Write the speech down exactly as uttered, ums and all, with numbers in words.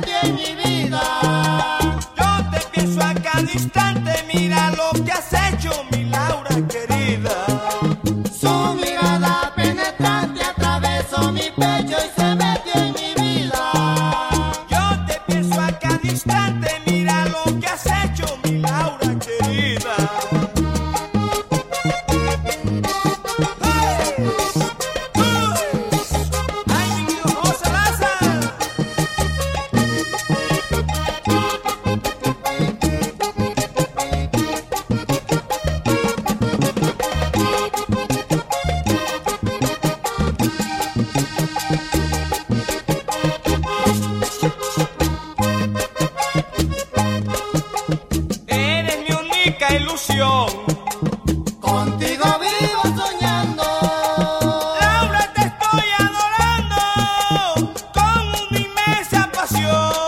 metió en mi vida. Yo te pienso a cada instante, mira lo que has hecho, mi Laura querida. Su mirada penetrante atravesó mi pecho y se metió en mi vida. Yo te pienso a cada instante, mira lo que has hecho, mi Laura querida. Eres mi única ilusión. Contigo vivo soñando. Laura, te estoy adorando con una inmensa pasión.